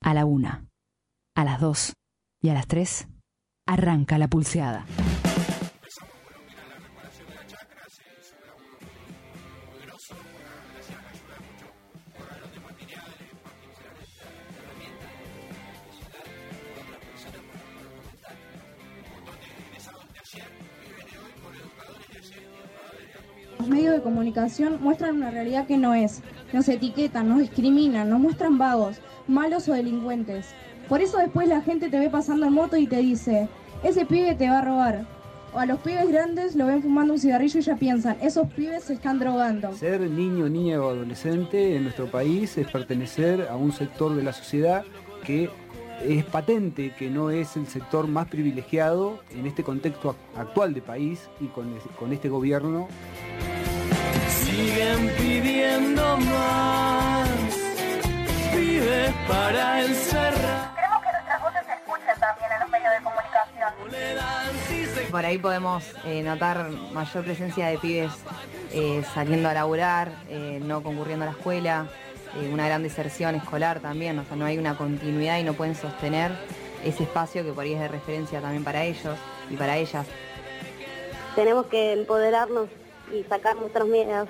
A la 1, a las 2 y a las 3 arranca la pulseada. Los medios de comunicación muestran una realidad que no es. Nos etiquetan, nos discriminan, nos muestran vagos, malos o delincuentes. Por eso después la gente te ve pasando en moto y te dice, ese pibe te va a robar. O a los pibes grandes lo ven fumando un cigarrillo y ya piensan, esos pibes se están drogando. Ser niño, niña o adolescente en nuestro país es pertenecer a un sector de la sociedad que es patente que no es el sector más privilegiado en este contexto actual de país y con este gobierno. Siguen pidiendo más, pibes para encerrar. Queremos que nuestras voces se escuchen también en los medios de comunicación. Por ahí podemos notar mayor presencia de pibes saliendo a laburar, no concurriendo a la escuela, una gran deserción escolar también, o sea, no hay una continuidad y no pueden sostener ese espacio que por ahí es de referencia también para ellos y para ellas. Tenemos que empoderarnos y sacar nuestros miedos.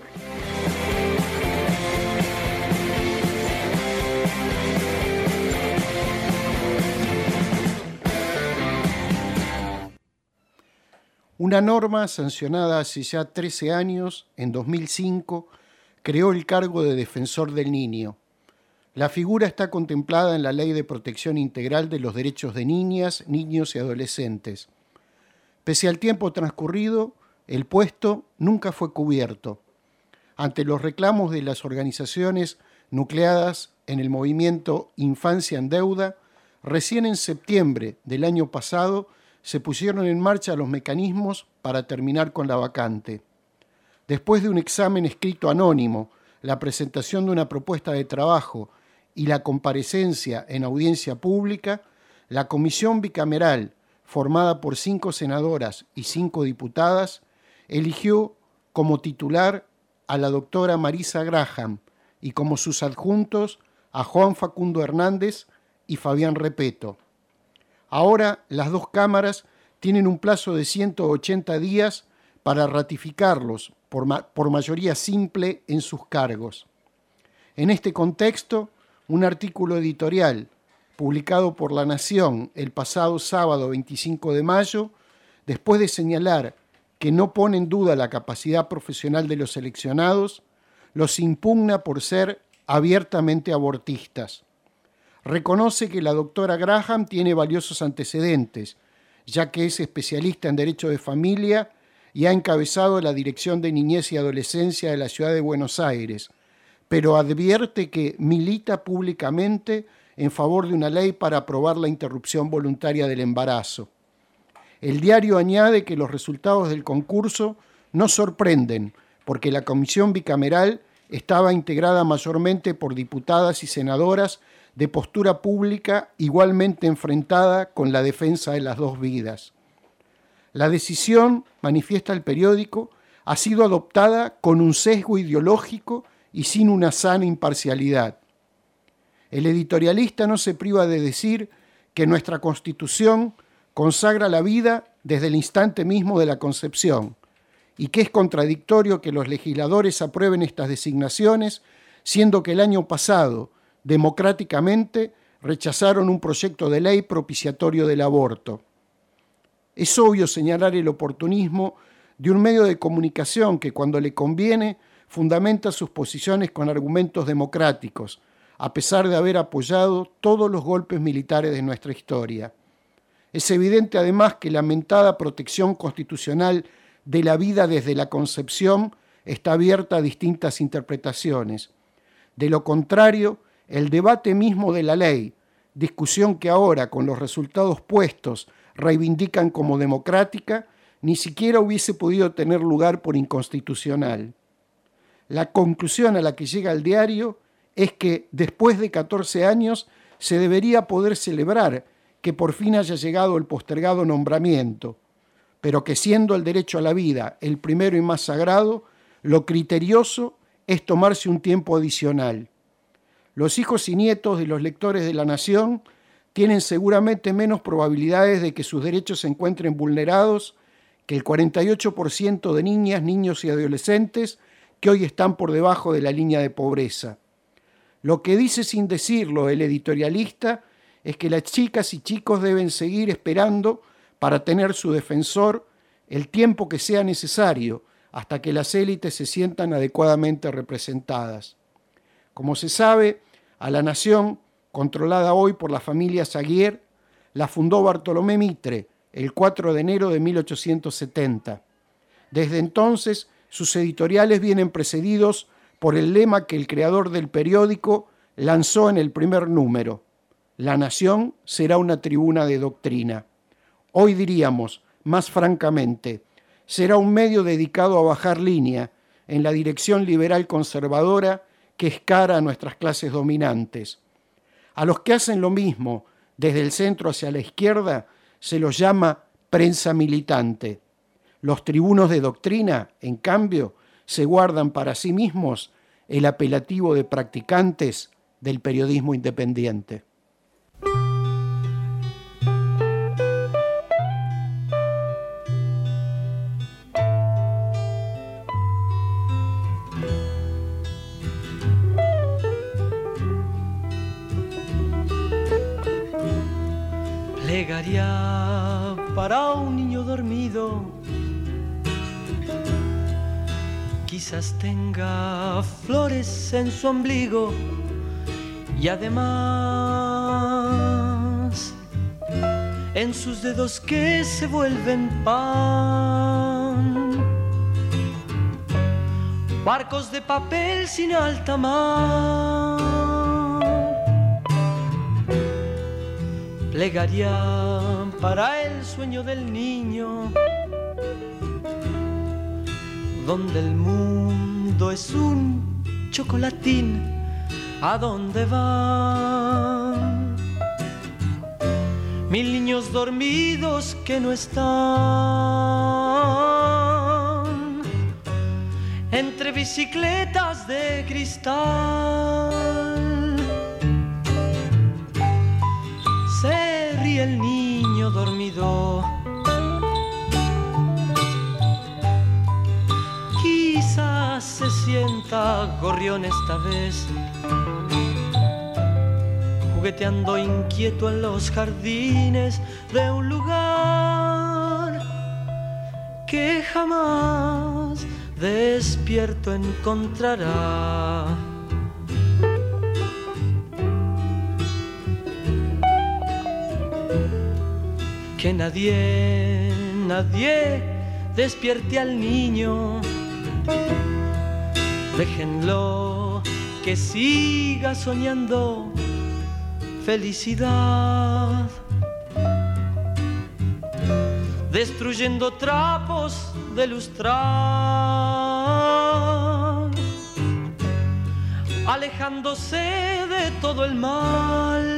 Una norma sancionada hace ya 13 años, en 2005, creó el cargo de defensor del niño. La figura está contemplada en la Ley de Protección Integral de los Derechos de Niñas, Niños y Adolescentes. Pese al tiempo transcurrido, el puesto nunca fue cubierto. Ante los reclamos de las organizaciones nucleadas en el movimiento Infancia en Deuda, recién en septiembre del año pasado se pusieron en marcha los mecanismos para terminar con la vacante. Después de un examen escrito anónimo, la presentación de una propuesta de trabajo y la comparecencia en audiencia pública, la comisión bicameral, formada por 5 senadoras y 5 diputadas, eligió como titular a la doctora Marisa Graham y como sus adjuntos a Juan Facundo Hernández y Fabián Repeto. Ahora las dos cámaras tienen un plazo de 180 días para ratificarlos por mayoría simple en sus cargos. En este contexto, un artículo editorial publicado por La Nación el pasado sábado 25 de mayo, después de señalar que no pone en duda la capacidad profesional de los seleccionados, los impugna por ser abiertamente abortistas. Reconoce que la doctora Graham tiene valiosos antecedentes, ya que es especialista en Derecho de Familia y ha encabezado la Dirección de Niñez y Adolescencia de la Ciudad de Buenos Aires, pero advierte que milita públicamente en favor de una ley para aprobar la interrupción voluntaria del embarazo. El diario añade que los resultados del concurso no sorprenden, porque la comisión bicameral estaba integrada mayormente por diputadas y senadoras de postura pública igualmente enfrentada con la defensa de las dos vidas. La decisión, manifiesta el periódico, ha sido adoptada con un sesgo ideológico y sin una sana imparcialidad. El editorialista no se priva de decir que nuestra Constitución consagra la vida desde el instante mismo de la concepción y que es contradictorio que los legisladores aprueben estas designaciones, siendo que el año pasado, democráticamente, rechazaron un proyecto de ley propiciatorio del aborto. Es obvio señalar el oportunismo de un medio de comunicación que, cuando le conviene, fundamenta sus posiciones con argumentos democráticos, a pesar de haber apoyado todos los golpes militares de nuestra historia. Es evidente además que la mentada protección constitucional de la vida desde la concepción está abierta a distintas interpretaciones. De lo contrario, el debate mismo de la ley, discusión que ahora, con los resultados puestos, reivindican como democrática, ni siquiera hubiese podido tener lugar por inconstitucional. La conclusión a la que llega el diario es que, después de 14 años, se debería poder celebrar que por fin haya llegado el postergado nombramiento, pero que, siendo el derecho a la vida el primero y más sagrado, lo criterioso es tomarse un tiempo adicional. Los hijos y nietos de los lectores de La Nación tienen seguramente menos probabilidades de que sus derechos se encuentren vulnerados que el 48% de niñas, niños y adolescentes que hoy están por debajo de la línea de pobreza. Lo que dice sin decirlo el editorialista es que las chicas y chicos deben seguir esperando para tener su defensor el tiempo que sea necesario hasta que las élites se sientan adecuadamente representadas. Como se sabe, a La Nación, controlada hoy por la familia Saguier, la fundó Bartolomé Mitre el 4 de enero de 1870. Desde entonces, sus editoriales vienen precedidos por el lema que el creador del periódico lanzó en el primer número: La Nación será una tribuna de doctrina. Hoy diríamos, más francamente, será un medio dedicado a bajar línea en la dirección liberal conservadora que es cara a nuestras clases dominantes. A los que hacen lo mismo desde el centro hacia la izquierda se los llama prensa militante. Los tribunos de doctrina, en cambio, se guardan para sí mismos el apelativo de practicantes del periodismo independiente. Plegaria para un niño dormido, quizás tenga flores en su ombligo y además en sus dedos que se vuelven pan, barcos de papel sin alta mar. Plegaria para el sueño del niño, donde el mundo es un chocolatín, ¿a dónde van? 1000 niños dormidos que no están entre bicicletas de cristal. Se ríe el niño dormido, quizás se sienta gorrión esta vez, jugueteando inquieto en los jardines de un lugar que jamás despierto encontrará. Que nadie despierte al niño, déjenlo que siga soñando felicidad, destruyendo trapos de lustrar, alejándose de todo el mal.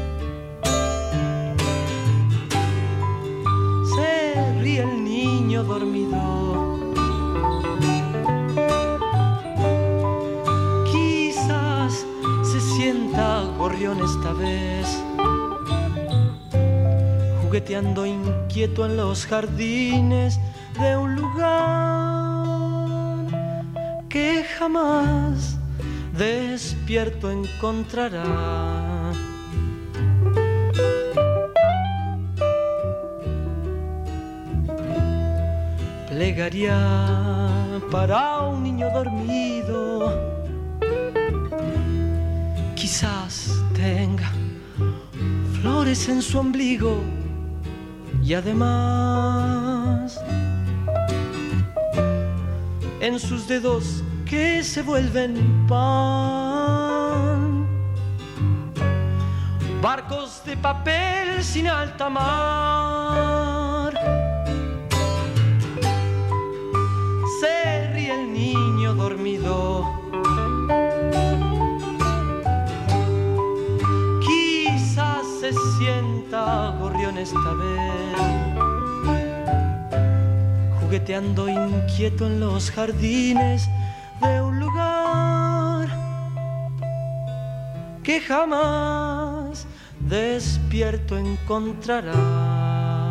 Se ríe el niño dormido, quizás se sienta gorrión esta vez, jugueteando inquieto en los jardines de un lugar que jamás despierto encontrará. Plegaria para un niño dormido, quizás tenga flores en su ombligo y además en sus dedos que se vuelven pan, barcos de papel sin alta mar. Se ríe el niño dormido, quizás se sienta gorrión esta vez, jugueteando inquieto en los jardines de un lugar jamás despierto encontrará.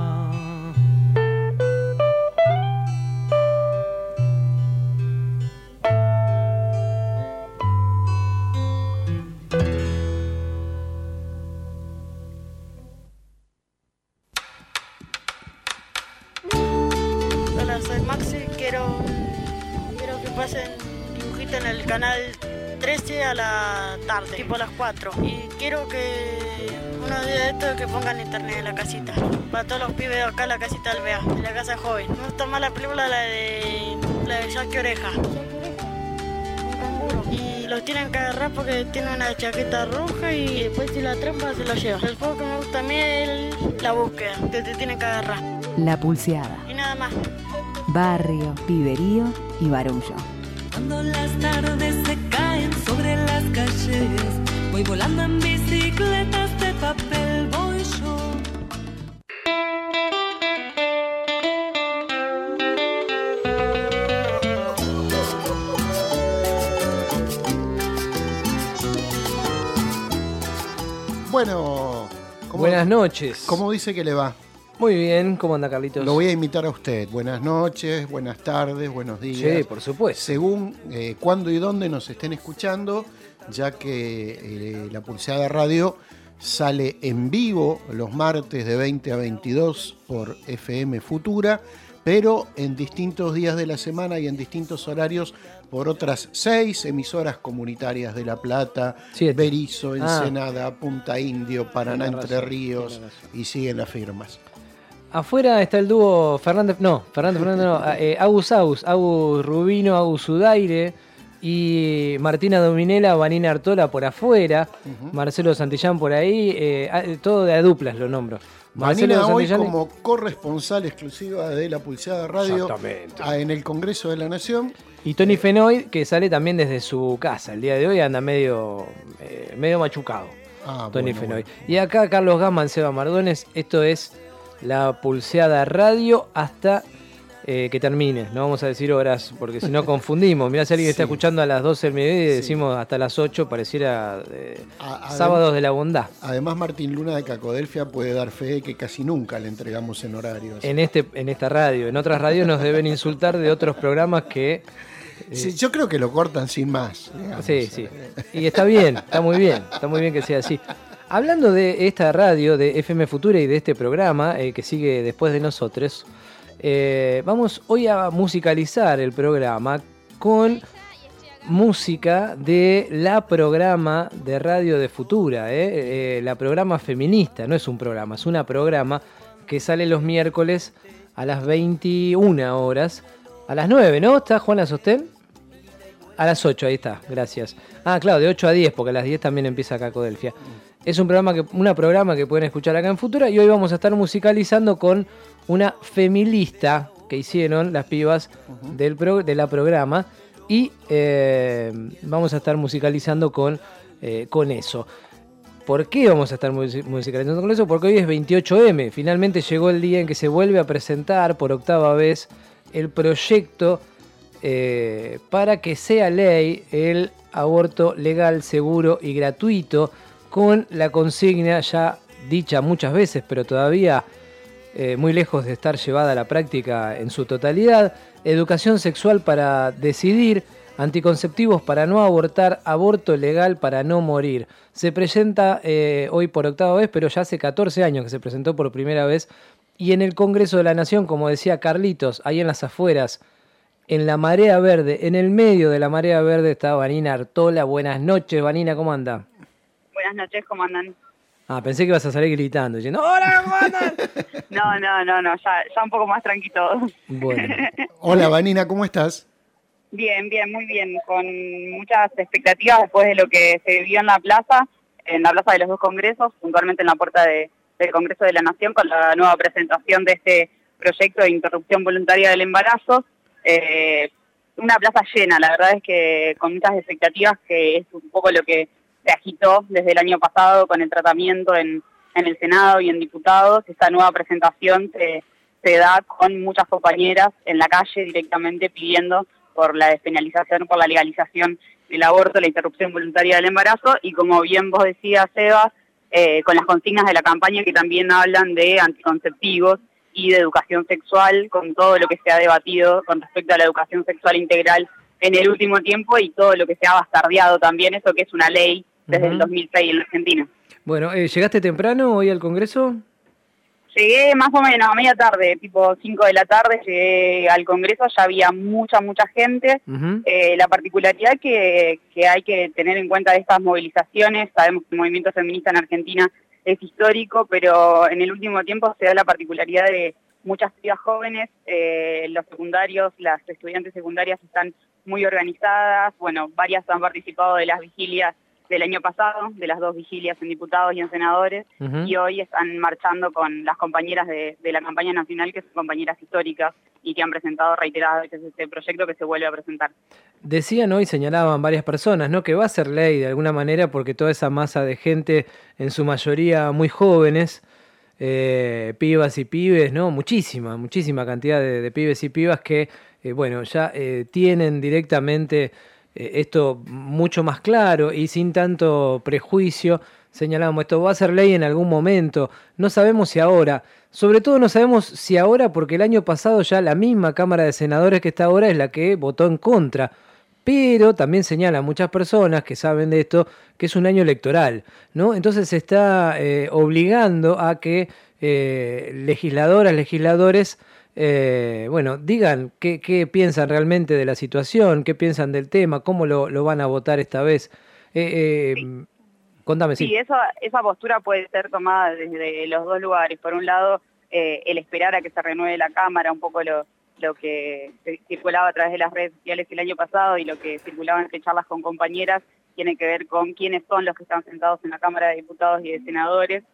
Hola, soy Maxi, quiero que pasen dibujito en el canal 13 a la tarde, tipo a las 4. Y quiero que unos días de estos que pongan internet en la casita. Para todos los pibes de acá, la casita Alvear, en la casa joven. Me gusta más la película, la de Jackie Oreja. Un canguro. Y los tienen que agarrar porque tiene una chaqueta roja y después si la trampa se lo lleva. El juego que me gusta a mí es la búsqueda, que te tienen que agarrar. La Pulseada. Y nada más. Barrio, piberío y barullo. Cuando las tardes se caen sobre las calles, voy volando en bicicletas de papel, voy yo. Bueno, buenas noches. ¿Cómo dice que le va? Muy bien, ¿cómo anda, Carlitos? Lo voy a imitar a usted. Buenas noches, buenas tardes, buenos días. Sí, por supuesto. Según cuándo y dónde nos estén escuchando, ya que La Pulseada Radio sale en vivo los martes de 20 a 22 por FM Futura, pero en distintos días de la semana y en distintos horarios por otras 6 emisoras comunitarias de La Plata, 7. Berizo, Ensenada, Punta Indio, Paraná, Entre Ríos, y siguen las firmas. Afuera está el dúo Agus Rubino, Agus Udaire y Martina Dominela, Vanina Artola por afuera, Marcelo Santillán por ahí, todo de a duplas lo nombro. Vanina hoy como corresponsal exclusiva de La Pulseada Radio en el Congreso de la Nación. Y Tony Fenoy, que sale también desde su casa. El día de hoy anda medio machucado. Tony Fenoy. Bueno. Y acá Carlos Gama, Seba Mardones. Esto es La Pulseada Radio hasta que termine. No vamos a decir horas, porque si no confundimos. Mirá, si alguien está escuchando a las 12 del mediodía y decimos hasta las 8, pareciera sábados de la bondad. Además, Martín Luna de Cacodelfia puede dar fe de que casi nunca le entregamos en horarios. En esta radio. En otras radios nos deben insultar de otros programas que... Sí, yo creo que lo cortan sin más. Digamos. Sí. Y está bien, está muy bien que sea así. Hablando de esta radio, de FM Futura y de este programa que sigue después de nosotros, vamos hoy a musicalizar el programa con música de la programa de radio de Futura, la programa feminista. No es un programa, es una programa que sale los miércoles a las 21 horas. A las 9, ¿no? ¿Está Juana Sostén? A las 8, ahí está, gracias. Ah, claro, de 8 a 10, porque a las 10 también empieza Cacodelfia. Es una programa que pueden escuchar acá en Futura y hoy vamos a estar musicalizando con una femilista que hicieron las pibas de la programa y vamos a estar musicalizando con eso. ¿Por qué vamos a estar musicalizando con eso? Porque hoy es 28M, finalmente llegó el día en que se vuelve a presentar por 8ª vez el proyecto para que sea ley el aborto legal, seguro y gratuito, con la consigna ya dicha muchas veces, pero todavía muy lejos de estar llevada a la práctica en su totalidad: educación sexual para decidir, anticonceptivos para no abortar, aborto legal para no morir. Se presenta hoy por 8ª vez, pero ya hace 14 años que se presentó por primera vez. Y en el Congreso de la Nación, como decía Carlitos, ahí en las afueras, en la marea verde, en el medio de la marea verde está Vanina Artola. Buenas noches, Vanina, ¿cómo anda? Buenas noches, ¿cómo andan? Pensé que ibas a salir gritando, diciendo ¡hola, ¿cómo andan? No, ya un poco más tranquilo. Bueno. Hola, Vanina, ¿cómo estás? Bien, muy bien, con muchas expectativas después de lo que se vivió en la plaza de los dos congresos, puntualmente en la puerta del Congreso de la Nación, con la nueva presentación de este proyecto de interrupción voluntaria del embarazo. Una plaza llena, la verdad es que con muchas expectativas, que es un poco lo que se agitó desde el año pasado con el tratamiento en el Senado y en diputados. Esta nueva presentación se da con muchas compañeras en la calle directamente pidiendo por la despenalización, por la legalización el aborto, la interrupción voluntaria del embarazo, y como bien vos decías, Sebas, con las consignas de la campaña que también hablan de anticonceptivos y de educación sexual, con todo lo que se ha debatido con respecto a la educación sexual integral en el último tiempo y todo lo que se ha bastardeado también, eso que es una ley desde el 2006 en la Argentina. Bueno, ¿llegaste temprano hoy al Congreso? Llegué más o menos a media tarde, tipo 5 de la tarde, llegué al Congreso, ya había mucha gente. La particularidad que hay que tener en cuenta de estas movilizaciones, sabemos que el movimiento feminista en Argentina es histórico, pero en el último tiempo se da la particularidad de muchas pibas jóvenes, los secundarios, las estudiantes secundarias están muy organizadas, bueno, varias han participado de las vigilias del año pasado, de las 2 vigilias en diputados y en senadores, y hoy están marchando con las compañeras de la campaña nacional, que son compañeras históricas y que han presentado reiteradas veces este proyecto que se vuelve a presentar. Decían hoy, señalaban varias personas, ¿no?, que va a ser ley de alguna manera porque toda esa masa de gente, en su mayoría muy jóvenes, pibas y pibes, ¿no?, muchísima cantidad de pibes y pibas que, bueno, ya tienen directamente esto mucho más claro y sin tanto prejuicio. Señalamos, esto va a ser ley en algún momento, no sabemos si ahora, sobre todo no sabemos si ahora porque el año pasado ya la misma Cámara de Senadores que está ahora es la que votó en contra, pero también señalan muchas personas que saben de esto que es un año electoral, ¿no? Entonces se está obligando a que legisladoras, legisladores bueno, digan qué piensan realmente de la situación, qué piensan del tema, cómo lo van a votar esta vez. Sí. Contame, sí. Sí, esa postura puede ser tomada desde los dos lugares. Por un lado, el esperar a que se renueve la Cámara, un poco lo que circulaba a través de las redes sociales el año pasado y lo que circulaba entre charlas con compañeras, tiene que ver con quiénes son los que están sentados en la Cámara de Diputados y de Senadores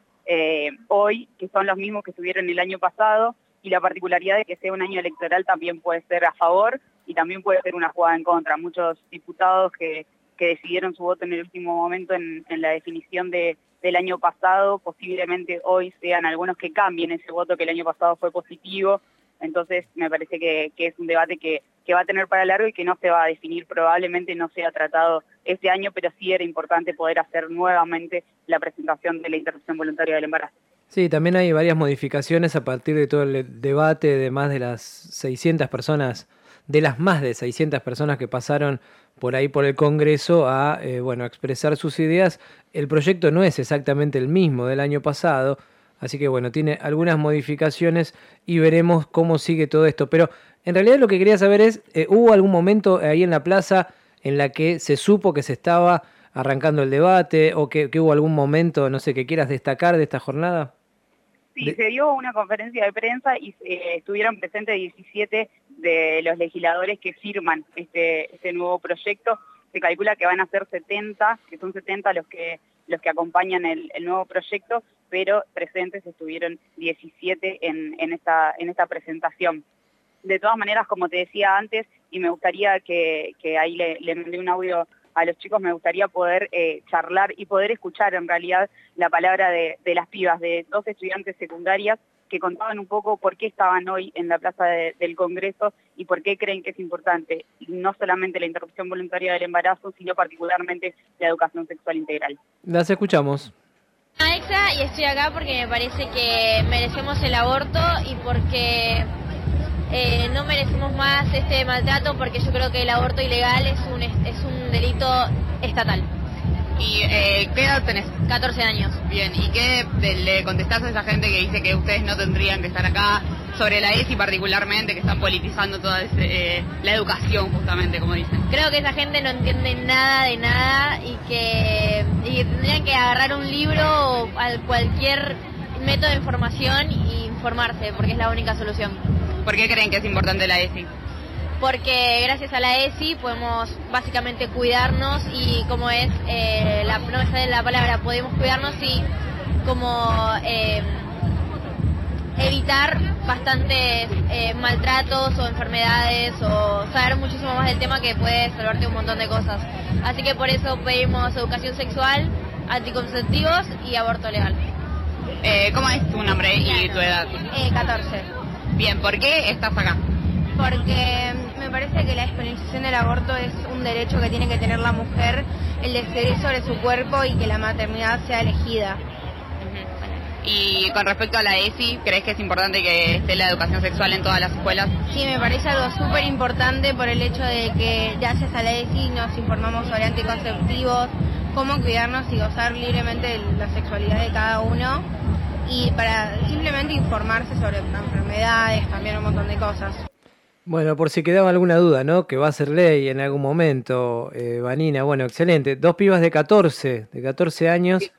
hoy, que son los mismos que estuvieron el año pasado, y la particularidad de que sea un año electoral también puede ser a favor y también puede ser una jugada en contra. Muchos diputados que decidieron su voto en el último momento en la definición del año pasado, posiblemente hoy sean algunos que cambien ese voto que el año pasado fue positivo. Entonces me parece que es un debate que va a tener para largo y que no se va a definir, probablemente no sea tratado este año, pero sí era importante poder hacer nuevamente la presentación de la interrupción voluntaria del embarazo. Sí, también hay varias modificaciones a partir de todo el debate de más de las 600 personas, de las más de 600 personas que pasaron por ahí por el Congreso a expresar sus ideas. El proyecto no es exactamente el mismo del año pasado, así que bueno, tiene algunas modificaciones y veremos cómo sigue todo esto. Pero en realidad lo que quería saber es, ¿hubo algún momento ahí en la plaza en la que se supo que se estaba arrancando el debate o que hubo algún momento, no sé, que quieras destacar de esta jornada? Sí, se dio una conferencia de prensa y estuvieron presentes 17 de los legisladores que firman este nuevo proyecto. Se calcula que van a ser 70, que son 70 los que acompañan el nuevo proyecto, pero presentes estuvieron 17 en esta presentación. De todas maneras, como te decía antes, y me gustaría que ahí le mandé un audio a los chicos, me gustaría poder charlar y poder escuchar en realidad la palabra de las pibas, de 2 estudiantes secundarias que contaban un poco por qué estaban hoy en la plaza del Congreso y por qué creen que es importante no solamente la interrupción voluntaria del embarazo, sino particularmente la educación sexual integral. Las escuchamos. Alexa, y estoy acá porque me parece que merecemos el aborto y porque no merecemos más este maltrato, porque yo creo que el aborto ilegal es un delito estatal. ¿Y qué edad tenés? 14 años. Bien, ¿y qué le contestás a esa gente que dice que ustedes no tendrían que estar acá, sobre la ESI particularmente, que están politizando toda la educación justamente, como dicen? Creo que esa gente no entiende nada de nada y que tendrían que agarrar un libro o cualquier método de información y informarse, porque es la única solución. ¿Por qué creen que es importante la ESI? Porque gracias a la ESI podemos básicamente cuidarnos y como es, no me sale la palabra, podemos cuidarnos y como evitar bastantes maltratos o enfermedades o saber muchísimo más del tema que puede salvarte un montón de cosas. Así que por eso pedimos educación sexual, anticonceptivos y aborto legal. ¿Cómo es tu nombre y tu edad? 14. Bien, ¿por qué estás acá? Porque Me parece que la despenalización del aborto es un derecho que tiene que tener la mujer, el decidir sobre su cuerpo y que la maternidad sea elegida. Y con respecto a la ESI, ¿crees que es importante que esté la educación sexual en todas las escuelas? Sí, me parece algo súper importante por el hecho de que gracias a la ESI nos informamos sobre anticonceptivos, cómo cuidarnos y gozar libremente de la sexualidad de cada uno, y para simplemente informarse sobre enfermedades, también un montón de cosas. Bueno, por si quedaba alguna duda, ¿no? Que va a ser ley en algún momento, Vanina. Bueno, excelente. 2 pibas de 14 años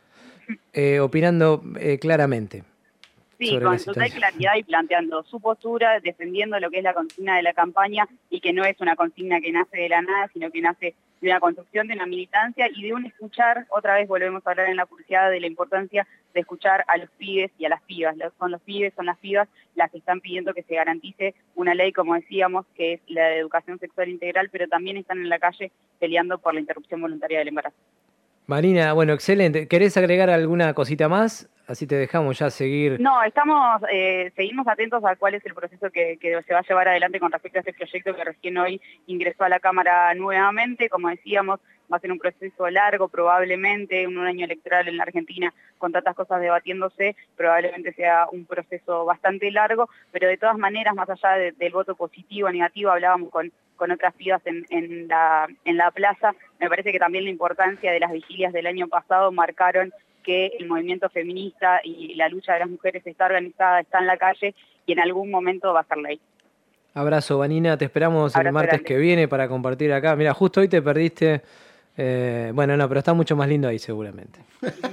opinando claramente. Sí, con total claridad y planteando su postura, defendiendo lo que es la consigna de la campaña y que no es una consigna que nace de la nada, sino que nace de una construcción, de una militancia y de un escuchar. Otra vez volvemos a hablar en la pulseada de la importancia de escuchar a los pibes y a las pibas. Son los pibes, son las pibas las que están pidiendo que se garantice una ley, como decíamos, que es la de educación sexual integral, pero también están en la calle peleando por la interrupción voluntaria del embarazo. Marina, bueno, excelente. ¿Querés agregar alguna cosita más? Así te dejamos ya seguir. No, seguimos atentos a cuál es el proceso que se va a llevar adelante con respecto a este proyecto que recién hoy ingresó a la Cámara nuevamente. Como decíamos, va a ser un proceso largo, probablemente un año electoral en la Argentina con tantas cosas debatiéndose, probablemente sea un proceso bastante largo, pero de todas maneras, más allá del voto positivo o negativo, hablábamos con otras pibas en la plaza. Me parece que también la importancia de las vigilias del año pasado marcaron que el movimiento feminista y la lucha de las mujeres está organizada, está en la calle y en algún momento va a ser ley. Abrazo, Vanina, te esperamos el martes grande que viene para compartir acá. Mira, justo hoy te perdiste, bueno, no, pero está mucho más lindo ahí seguramente.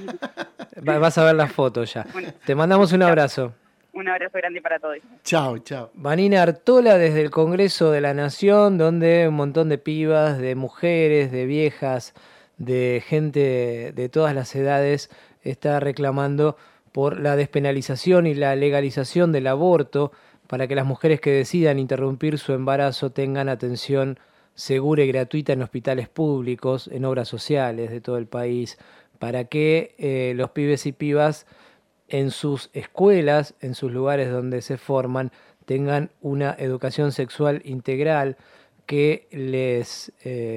Vas a ver las fotos ya. Bueno, te mandamos un abrazo. Un abrazo grande para todos. Chao, chao. Vanina Artola desde el Congreso de la Nación, donde un montón de pibas, de mujeres, de viejas, de gente de todas las edades está reclamando por la despenalización y la legalización del aborto para que las mujeres que decidan interrumpir su embarazo tengan atención segura y gratuita en hospitales públicos, en obras sociales de todo el país, para que los pibes y pibas en sus escuelas, en sus lugares donde se forman, tengan una educación sexual integral que les,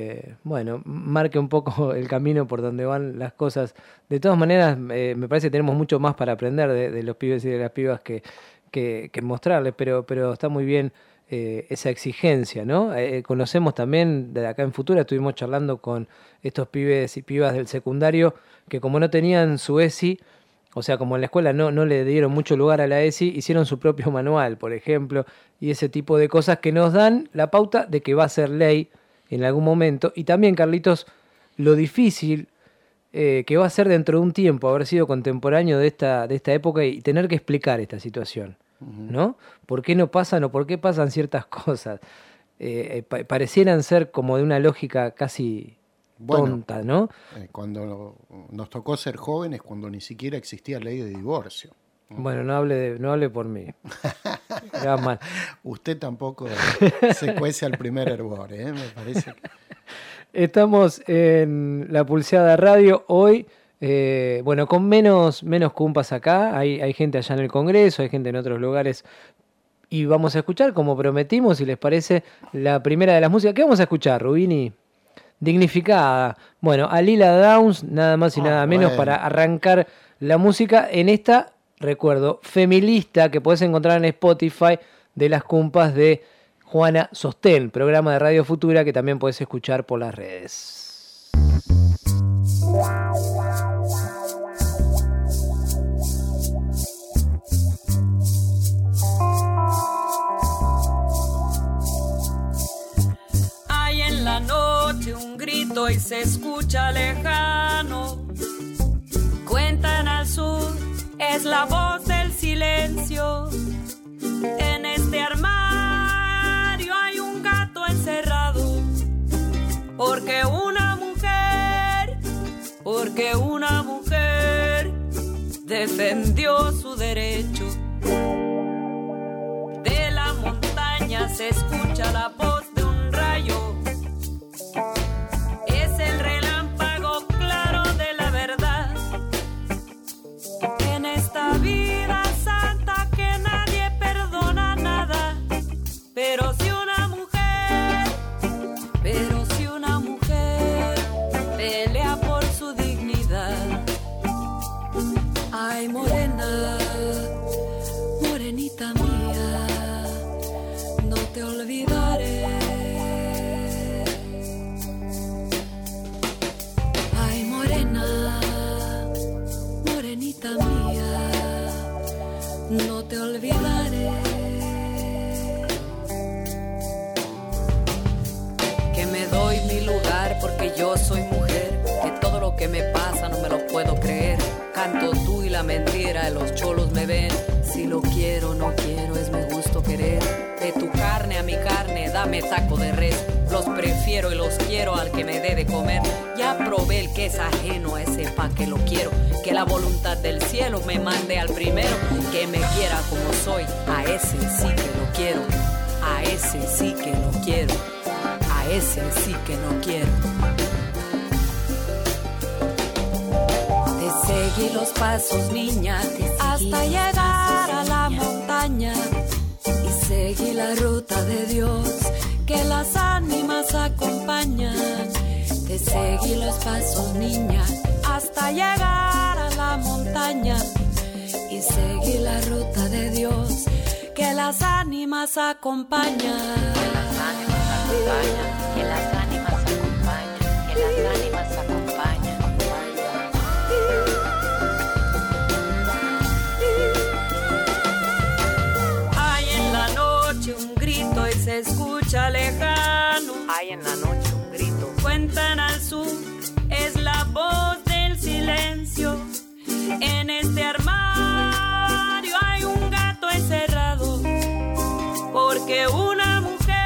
marque un poco el camino por donde van las cosas. De todas maneras, me parece que tenemos mucho más para aprender de los pibes y de las pibas que mostrarles, pero está muy bien esa exigencia, ¿no? Conocemos también, de acá en Futura, estuvimos charlando con estos pibes y pibas del secundario que como no tenían su ESI, o sea, como en la escuela no le dieron mucho lugar a la ESI, hicieron su propio manual, por ejemplo, y ese tipo de cosas que nos dan la pauta de que va a ser ley en algún momento. Y también, Carlitos, lo difícil que va a ser dentro de un tiempo haber sido contemporáneo de esta época y tener que explicar esta situación, ¿no? ¿Por qué no pasan o por qué pasan ciertas cosas? Parecieran ser como de una lógica casi tonta, ¿no? Cuando nos tocó ser jóvenes, cuando ni siquiera existía ley de divorcio. Bueno, no hable por mí. Mal. Usted tampoco se cuece al primer hervor, me parece que... Estamos en la Pulseada Radio hoy, con menos cumpas acá. Hay gente allá en el Congreso, hay gente en otros lugares. Y vamos a escuchar, como prometimos, si les parece, la primera de las músicas. ¿Qué vamos a escuchar, Rubini? Dignificada. Bueno, a Lila Downs, nada más y nada menos, para arrancar la música en esta, recuerdo, Femilista, que podés encontrar en Spotify, de las cumpas de Juana Sostén, programa de Radio Futura que también podés escuchar por las redes. Hay en la noche un grito y se escucha lejano. Cuentan al sur, es la voz del silencio. En este armario hay un gato encerrado. Porque una mujer defendió su derecho. De la montaña se escucha la voz de un rayo. Es el relámpago claro de la verdad. En esta vida santa que nadie perdona nada, pero si una mujer morena, morenita mía, no te olvidaré. Ay, morena, morenita mía, no te olvidaré. Que me doy mi lugar porque yo soy mujer, que todo lo que me pasa no me lo puedo creer. Canto tú y la mentira, los cholos me ven. Si lo quiero, no quiero, es mi gusto querer. De tu carne a mi carne, dame taco de res. Los prefiero y los quiero al que me dé de comer. Ya probé el que es ajeno a ese pa' que lo quiero. Que la voluntad del cielo me mande al primero. Que me quiera como soy, a ese sí que lo quiero. A ese sí que lo quiero. A ese sí que no quiero. Te seguí los pasos, niña, hasta llegar a la montaña. Y seguí la ruta de Dios que las ánimas acompañan. Te seguí los pasos, niña, hasta llegar a la montaña. Y seguí la ruta de Dios que las ánimas acompañan. Que las ánimas acompañan, que las ánimas acompañan. Hay en la noche un grito y se escucha lejano. Hay en la noche un grito. Cuentan al sur, es la voz del silencio. En este armario hay un gato encerrado. Porque una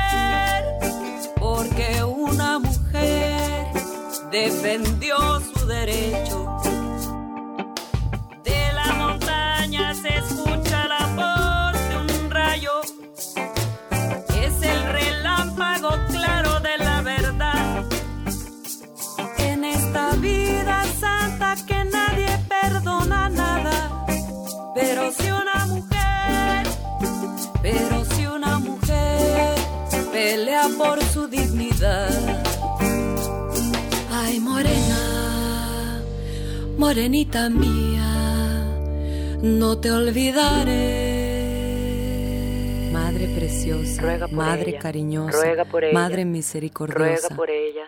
mujer defendió su derecho. De la montaña se escucha la voz de un rayo. Es el relámpago claro de la verdad. En esta vida santa que nadie perdona nada. Pero si una mujer pelea por su dignidad. Ay, morena, morenita mía, no te olvidaré. Madre preciosa, ruega por madre ella, cariñosa, ruega por ella, madre misericordiosa, ruega por ella.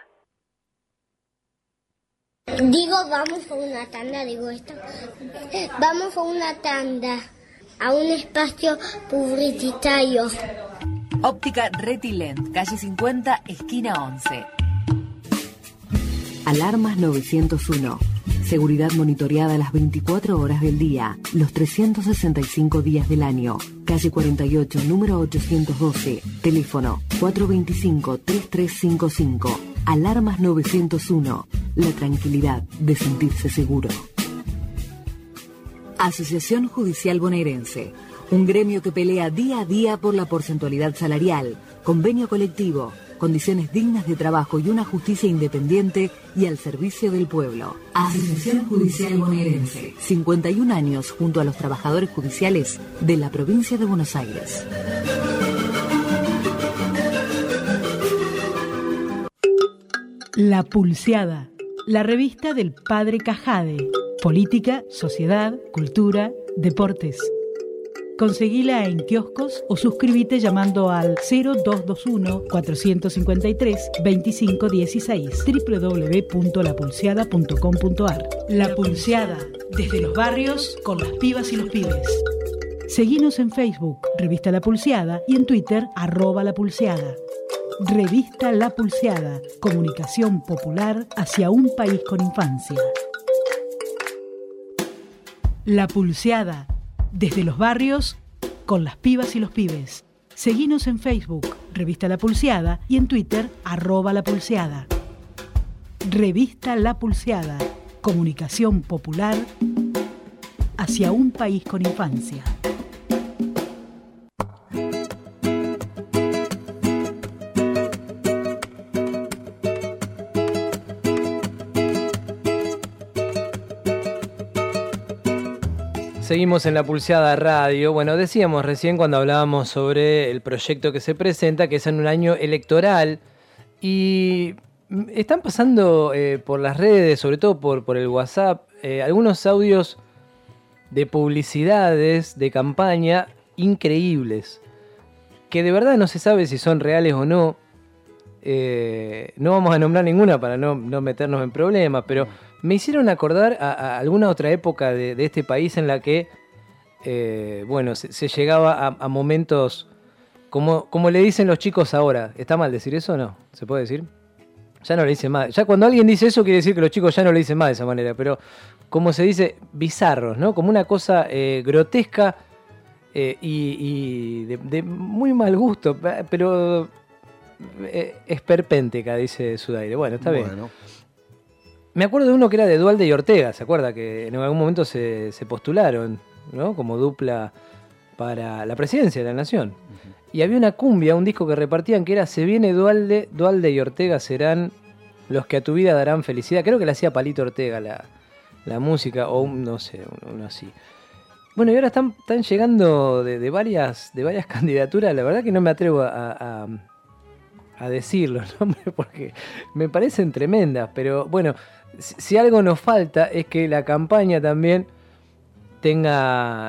Digo, vamos a una tanda, digo esto. Vamos a una tanda, a un espacio publicitario. Óptica Retilent, calle 50, esquina 11. Alarmas 901. Seguridad monitoreada las 24 horas del día, los 365 días del año. Calle 48, número 812. Teléfono 425-3355. Alarmas 901. La tranquilidad de sentirse seguro. Asociación Judicial Bonaerense. Un gremio que pelea día a día por la porcentualidad salarial, convenio colectivo, condiciones dignas de trabajo y una justicia independiente y al servicio del pueblo. Asociación Judicial Bonaerense. 51 años junto a los trabajadores judiciales de la provincia de Buenos Aires. La Pulseada, la revista del Padre Cajade. Política, sociedad, cultura, deportes. Conseguila en kioscos o suscríbete llamando al 0221-453-2516 www.lapulseada.com.ar. La Pulseada, desde los barrios con las pibas y los pibes. Seguinos en Facebook, Revista La Pulseada, y en Twitter, @lapulseada. Revista La Pulseada, comunicación popular hacia un país con infancia. La Pulseada, desde los barrios, con las pibas y los pibes. Seguinos en Facebook, Revista La Pulseada, y en Twitter, @lapulseada. Revista La Pulseada, comunicación popular hacia un país con infancia. Seguimos en La Pulseada Radio. Bueno, decíamos recién cuando hablábamos sobre el proyecto que se presenta, que es en un año electoral, y están pasando por las redes, sobre todo por el WhatsApp, algunos audios de publicidades, de campaña increíbles, que de verdad no se sabe si son reales o no. No vamos a nombrar ninguna para no meternos en problemas, pero me hicieron acordar a alguna otra época de este país en la que se llegaba a momentos como le dicen los chicos ahora. ¿Está mal decir eso o no? ¿Se puede decir? Ya no le dicen más. Ya cuando alguien dice eso quiere decir que los chicos ya no le dicen más de esa manera, pero como se dice, bizarros, ¿no? Como una cosa grotesca y de muy mal gusto, pero esperpéntica, dice Sudaire. Bueno, está bien. Me acuerdo de uno que era de Duhalde y Ortega, ¿se acuerda? Que en algún momento se postularon, ¿no? Como dupla para la presidencia de la Nación. Y había una cumbia, un disco que repartían que era Se viene Duhalde, Duhalde y Ortega serán los que a tu vida darán felicidad. Creo que la hacía Palito Ortega la música, o no sé, uno así. Bueno, y ahora están llegando de varias candidaturas. La verdad que no me atrevo a decir los nombres porque me parecen tremendas. Pero bueno, si algo nos falta es que la campaña también tenga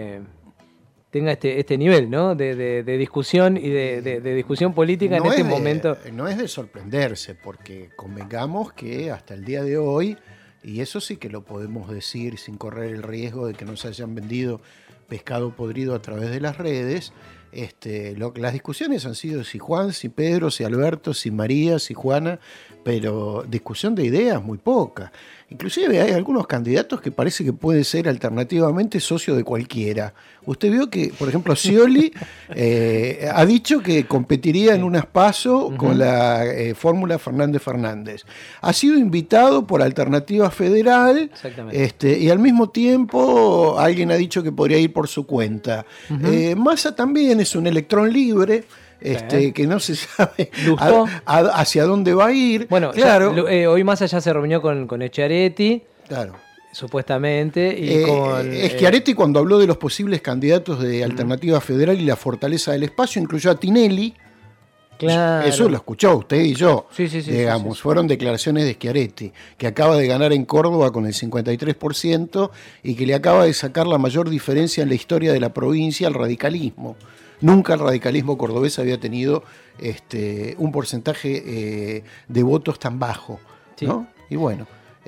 este nivel, ¿no? De discusión y de discusión política en este momento. No es de sorprenderse, porque convengamos que hasta el día de hoy, y eso sí que lo podemos decir sin correr el riesgo de que nos hayan vendido pescado podrido a través de las redes, las discusiones han sido si Juan, si Pedro, si Alberto, si María, si Juana, pero discusión de ideas muy poca. Inclusive hay algunos candidatos que parece que puede ser alternativamente socio de cualquiera. Usted vio que, por ejemplo, Scioli ha dicho que competiría en unas PASO con la fórmula Fernández-Fernández. Ha sido invitado por Alternativa Federal y al mismo tiempo alguien ha dicho que podría ir por su cuenta. Massa también es un electrón libre. Que no se sabe hacia dónde va a ir. Bueno, claro. Hoy Massa ya se reunió con Schiaretti. Claro. Supuestamente. Y con Schiaretti, cuando habló de los posibles candidatos de Alternativa Federal y la fortaleza del espacio, incluyó a Tinelli. Claro. Eso lo escuchó usted y yo. Sí, digamos, fueron declaraciones de Schiaretti, que acaba de ganar en Córdoba con el 53% y que le acaba de sacar la mayor diferencia en la historia de la provincia al radicalismo. Nunca el radicalismo cordobés había tenido un porcentaje de votos tan bajo, ¿no? Y bueno,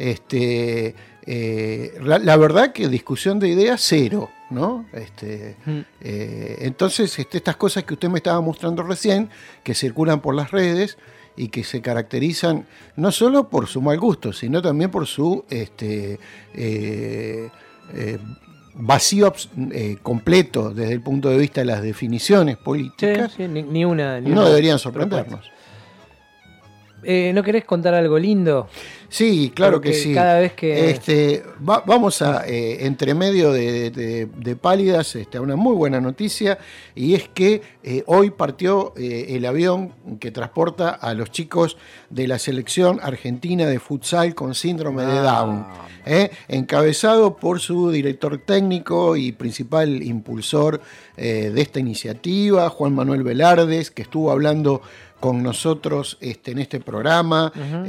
la verdad que discusión de ideas cero, ¿no? Entonces, estas cosas que usted me estaba mostrando recién, que circulan por las redes y que se caracterizan no solo por su mal gusto, sino también por su vacío completo desde el punto de vista de las definiciones políticas, ni una deberían sorprendernos. ¿No querés contar algo lindo? Sí, claro. Porque que sí. Cada vez que vamos a entre medio de pálidas a una muy buena noticia, y es que hoy partió el avión que transporta a los chicos de la selección argentina de futsal con síndrome de Down, encabezado por su director técnico y principal impulsor de esta iniciativa, Juan Manuel Velardes, que estuvo hablando con nosotros en este programa,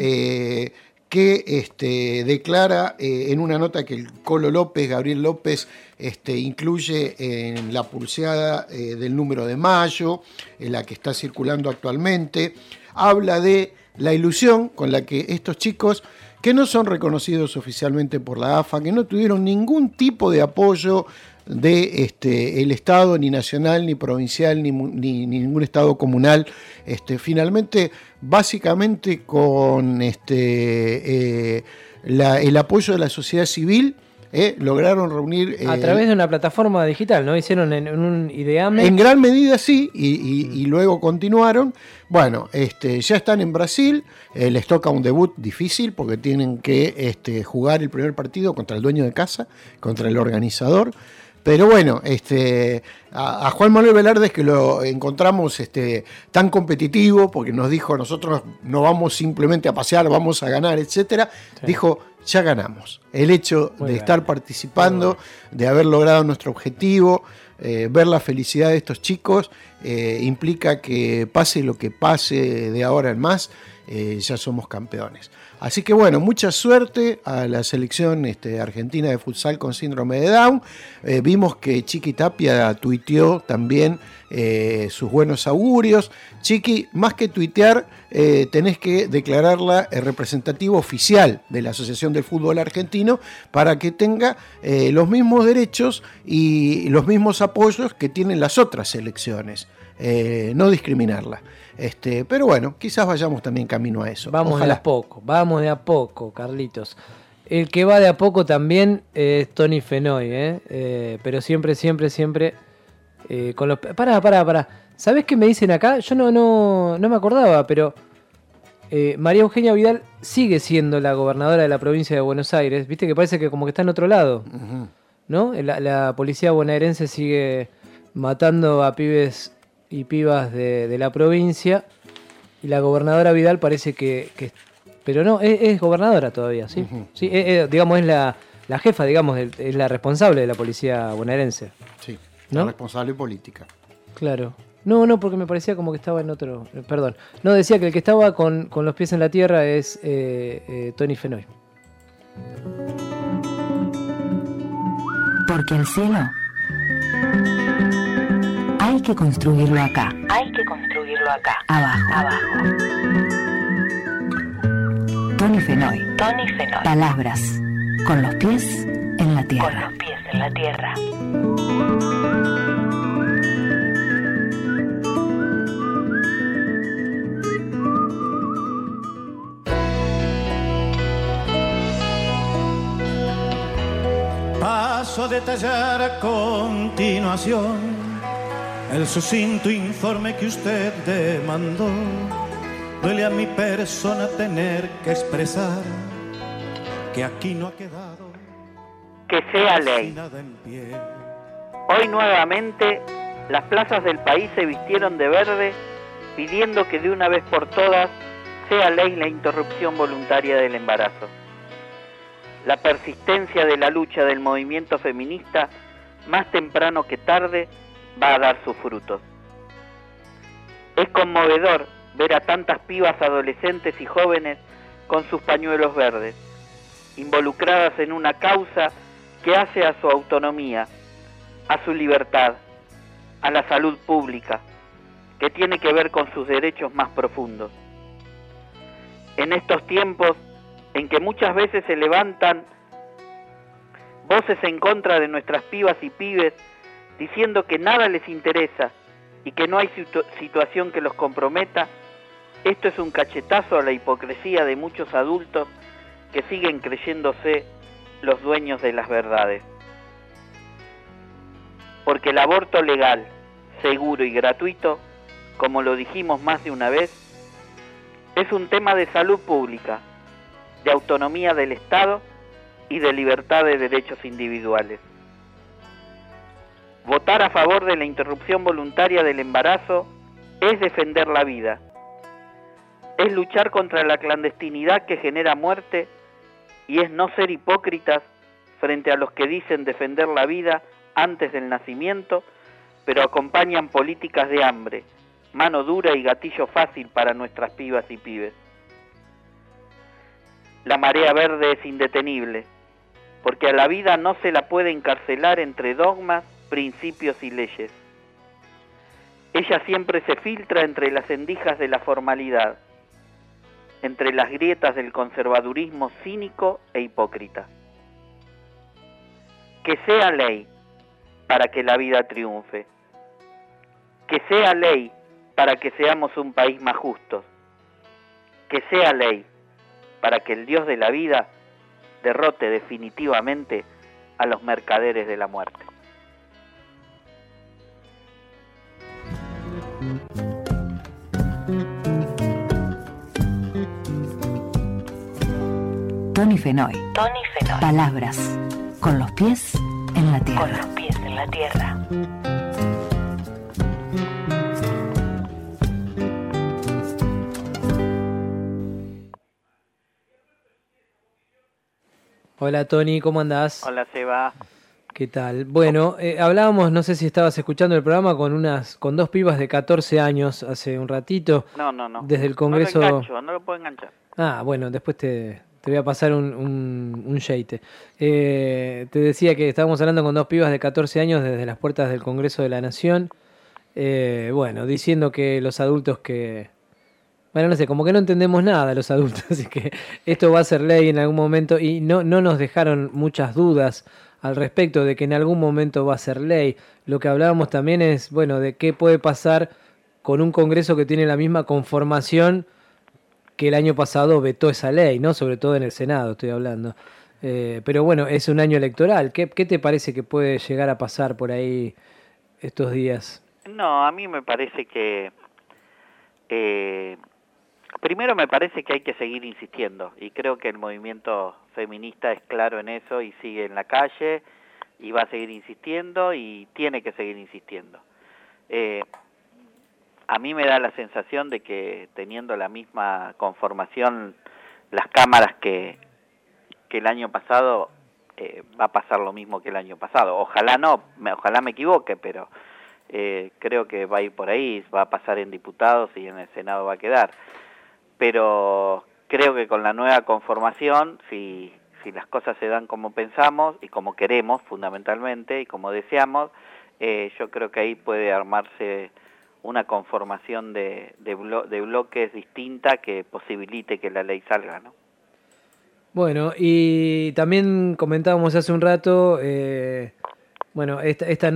que declara en una nota que el Colo López, Gabriel López, incluye en la pulseada del número de mayo, en la que está circulando actualmente, habla de la ilusión con la que estos chicos, que no son reconocidos oficialmente por la AFA, que no tuvieron ningún tipo de apoyo de el Estado, ni nacional, ni provincial, ni ningún Estado comunal, finalmente, básicamente con el apoyo de la sociedad civil, lograron reunir... a través de una plataforma digital, ¿no? Hicieron en un IDEAME. En gran medida sí, y luego continuaron. Bueno, ya están en Brasil, les toca un debut difícil porque tienen que jugar el primer partido contra el dueño de casa, contra el organizador. Pero bueno, a Juan Manuel Velardes, que lo encontramos tan competitivo, porque nos dijo, nosotros no vamos simplemente a pasear, vamos a ganar, etcétera, dijo, ya ganamos. El hecho de estar participando, de haber logrado nuestro objetivo, ver la felicidad de estos chicos, implica que pase lo que pase de ahora en más, ya somos campeones. Así que bueno, mucha suerte a la selección argentina de futsal con síndrome de Down. Vimos que Chiqui Tapia tuiteó también sus buenos augurios. Chiqui, más que tuitear, tenés que declararla representativo oficial de la Asociación del Fútbol Argentino para que tenga los mismos derechos y los mismos apoyos que tienen las otras selecciones. No discriminarla. Pero bueno, quizás vayamos también camino a eso. Vamos Ojalá. de a poco, Carlitos. El que va de a poco también es Tony Fenoy, pero siempre con los... Pará. ¿Sabés qué me dicen acá? Yo no me acordaba, pero María Eugenia Vidal sigue siendo la gobernadora de la provincia de Buenos Aires. Viste que parece que como que está en otro lado, ¿no? La policía bonaerense sigue matando a pibes y pibas de la provincia, y la gobernadora Vidal parece que pero no, es gobernadora todavía, ¿sí? Sí, digamos, es la jefa, digamos, es la responsable de la policía bonaerense. Sí, ¿no? La responsable política. Claro. No, porque me parecía como que estaba en otro... Perdón. No, decía que el que estaba con los pies en la tierra es Tony Fenoy. Porque el cielo hay que construirlo acá. Abajo. Tony Fenoy. Palabras con los pies en la tierra. Paso a detallar a continuación el sucinto informe que usted demandó. Duele a mi persona tener que expresar que aquí no ha quedado que sea ley. nada en pie. Hoy nuevamente las plazas del país se vistieron de verde pidiendo que de una vez por todas sea ley la interrupción voluntaria del embarazo. La persistencia de la lucha del movimiento feminista, más temprano que tarde, va a dar sus frutos. Es conmovedor ver a tantas pibas adolescentes y jóvenes con sus pañuelos verdes, involucradas en una causa que hace a su autonomía, a su libertad, a la salud pública, que tiene que ver con sus derechos más profundos. En estos tiempos en que muchas veces se levantan voces en contra de nuestras pibas y pibes, diciendo que nada les interesa y que no hay situación que los comprometa, esto es un cachetazo a la hipocresía de muchos adultos que siguen creyéndose los dueños de las verdades. Porque el aborto legal, seguro y gratuito, como lo dijimos más de una vez, es un tema de salud pública, de autonomía del Estado y de libertad de derechos individuales. Votar a favor de la interrupción voluntaria del embarazo es defender la vida, es luchar contra la clandestinidad que genera muerte y es no ser hipócritas frente a los que dicen defender la vida antes del nacimiento, pero acompañan políticas de hambre, mano dura y gatillo fácil para nuestras pibas y pibes. La marea verde es indetenible, porque a la vida no se la puede encarcelar entre dogmas, principios y leyes. Ella siempre se filtra entre las endijas de la formalidad, entre las grietas del conservadurismo cínico e hipócrita. Que sea ley para que la vida triunfe. Que sea ley para que seamos un país más justo. Que sea ley para que el Dios de la vida derrote definitivamente a los mercaderes de la muerte. Tony Fenoy. Palabras con los pies en la tierra. Hola Tony, ¿cómo andás? Hola Seba. ¿Qué tal? Bueno, hablábamos, no sé si estabas escuchando el programa con dos pibas de 14 años hace un ratito. No. Desde el Congreso. No lo puedo enganchar. Ah, bueno, después te voy a pasar un yeite. Te decía que estábamos hablando con dos pibas de 14 años desde las puertas del Congreso de la Nación. Bueno, diciendo que los adultos que... Bueno, no sé, como que no entendemos nada los adultos, así que esto va a ser ley en algún momento y no nos dejaron muchas dudas al respecto de que en algún momento va a ser ley. Lo que hablábamos también es, bueno, de qué puede pasar con un Congreso que tiene la misma conformación que el año pasado vetó esa ley, ¿no? Sobre todo en el Senado estoy hablando. Pero bueno, es un año electoral. ¿Qué te parece que puede llegar a pasar por ahí estos días? No, a mí me parece que... primero me parece que hay que seguir insistiendo y creo que el movimiento feminista es claro en eso y sigue en la calle y va a seguir insistiendo y tiene que seguir insistiendo. A mí me da la sensación de que teniendo la misma conformación las cámaras que el año pasado va a pasar lo mismo que el año pasado. Ojalá me equivoque, pero creo que va a ir por ahí, va a pasar en diputados y en el Senado va a quedar. Pero creo que con la nueva conformación, si las cosas se dan como pensamos y como queremos fundamentalmente y como deseamos, yo creo que ahí puede armarse una conformación de bloques distinta que posibilite que la ley salga, ¿no? Bueno, y también comentábamos hace un rato, bueno, esta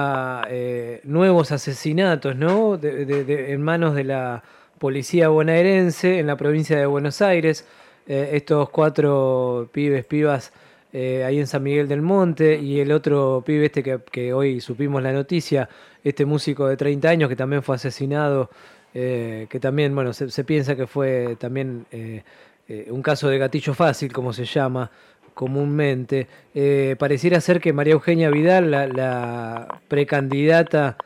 nuevos asesinatos, ¿no? En manos de la policía bonaerense en la provincia de Buenos Aires, estos 4 pibas ahí en San Miguel del Monte y el otro pibe que hoy supimos la noticia, este músico de 30 años que también fue asesinado, que también, bueno, se piensa que fue también un caso de gatillo fácil, como se llama comúnmente. Pareciera ser que María Eugenia Vidal, la precandidata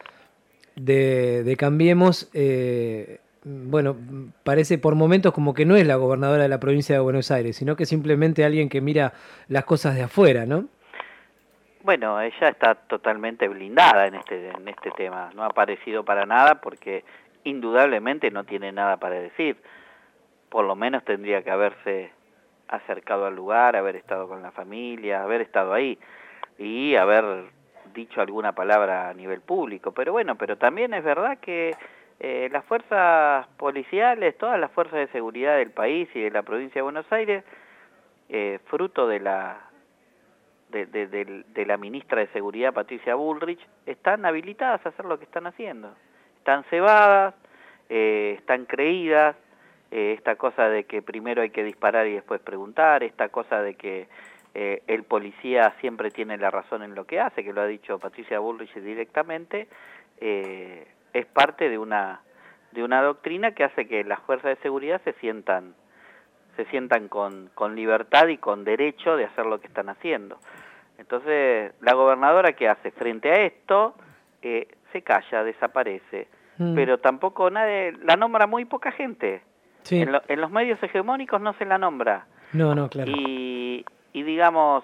de Cambiemos, bueno, parece por momentos como que no es la gobernadora de la provincia de Buenos Aires, sino que simplemente alguien que mira las cosas de afuera, ¿no? Bueno, ella está totalmente blindada en este tema, no ha aparecido para nada porque indudablemente no tiene nada para decir, por lo menos tendría que haberse acercado al lugar, haber estado con la familia, haber estado ahí y haber dicho alguna palabra a nivel público, pero bueno, pero también es verdad que las fuerzas policiales, todas las fuerzas de seguridad del país y de la provincia de Buenos Aires, fruto de la ministra de Seguridad, Patricia Bullrich, están habilitadas a hacer lo que están haciendo. Están cebadas, están creídas, esta cosa de que primero hay que disparar y después preguntar, esta cosa de que el policía siempre tiene la razón en lo que hace, que lo ha dicho Patricia Bullrich directamente, es parte de una doctrina que hace que las fuerzas de seguridad se sientan con libertad y con derecho de hacer lo que están haciendo. Entonces, la gobernadora, ¿qué hace? Frente a esto, se calla, desaparece, pero tampoco nadie, la nombra muy poca gente. Sí. En los medios hegemónicos no se la nombra. No, claro. Y digamos,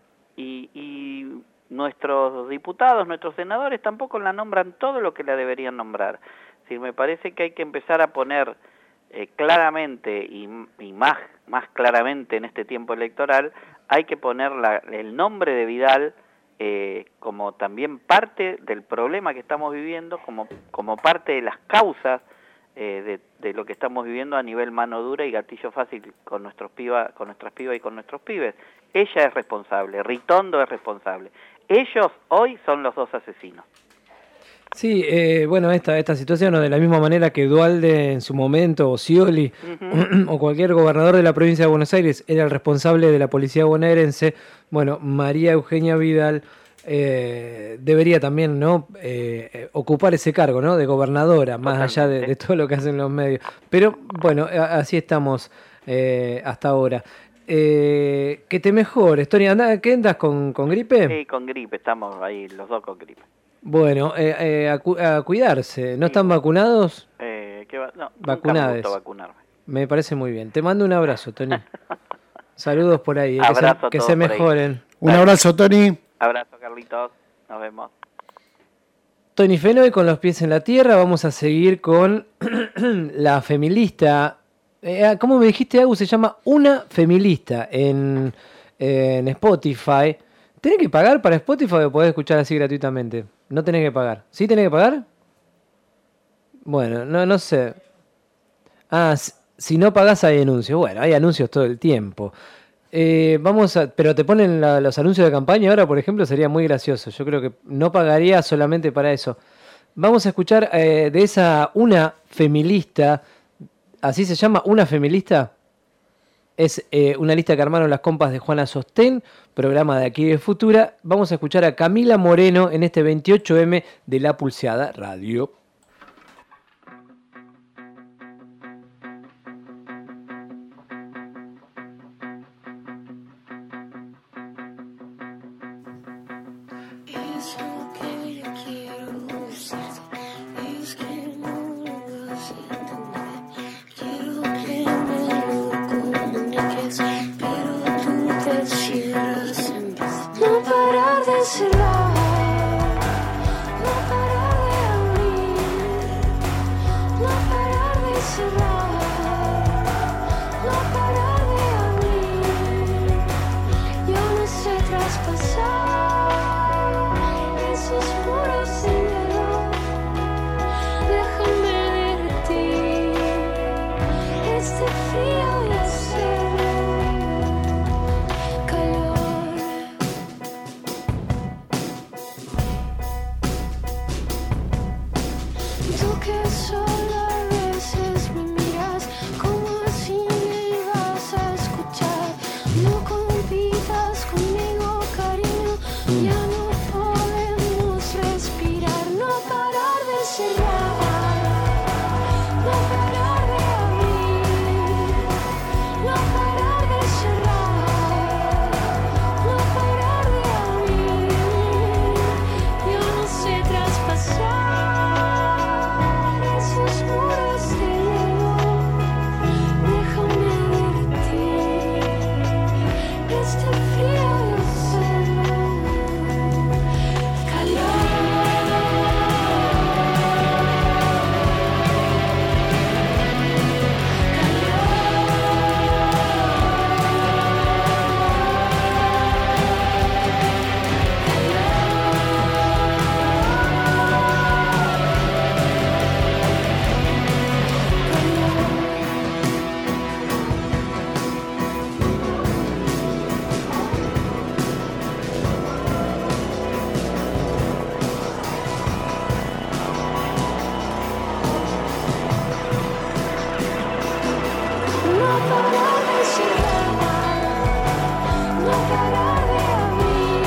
y nuestros diputados, nuestros senadores tampoco la nombran todo lo que la deberían nombrar. Es decir, me parece que hay que empezar a poner claramente y más claramente en este tiempo electoral, hay que poner el nombre de Vidal como también parte del problema que estamos viviendo, como parte de las causas de lo que estamos viviendo a nivel mano dura y gatillo fácil con nuestras pibas y con nuestros pibes. Ella es responsable, Ritondo es responsable. Ellos hoy son los 2 asesinos. Sí, bueno, esta situación, ¿no? De la misma manera que Duhalde en su momento, o Scioli, o cualquier gobernador de la provincia de Buenos Aires era el responsable de la policía bonaerense, bueno, María Eugenia Vidal debería también, ¿no? Ocupar ese cargo, ¿no? De gobernadora, más allá de todo lo que hacen los medios. Pero bueno, así estamos hasta ahora. Que te mejores, Tony. ¿Qué andas con gripe? Sí, con gripe, estamos ahí los 2 con gripe. Bueno, a cuidarse. ¿No están vacunados? No, vacunados. Me gusta vacunarme. Me parece muy bien. Te mando un abrazo, Tony. Saludos por ahí. Que se mejoren. Un abrazo, Tony. Abrazo, Carlitos. Nos vemos. Tony Fenoy con los pies en la tierra. Vamos a seguir con la femilista ¿Cómo me dijiste, Agus? Se llama Una Femilista en Spotify. ¿Tenés que pagar para Spotify o podés escuchar así gratuitamente? No tenés que pagar. ¿Sí tenés que pagar? Bueno, no sé. Si no pagás hay anuncios. Bueno, hay anuncios todo el tiempo. Pero te ponen los anuncios de campaña ahora, por ejemplo, sería muy gracioso. Yo creo que no pagaría solamente para eso. Vamos a escuchar de esa Una Femilista. ¿Así se llama? ¿Una Femilista? Es una lista que armaron las compas de Juana Sostén, programa de aquí de Futura. Vamos a escuchar a Camila Moreno en este 28M de La Pulseada Radio.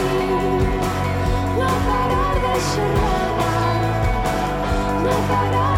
No parar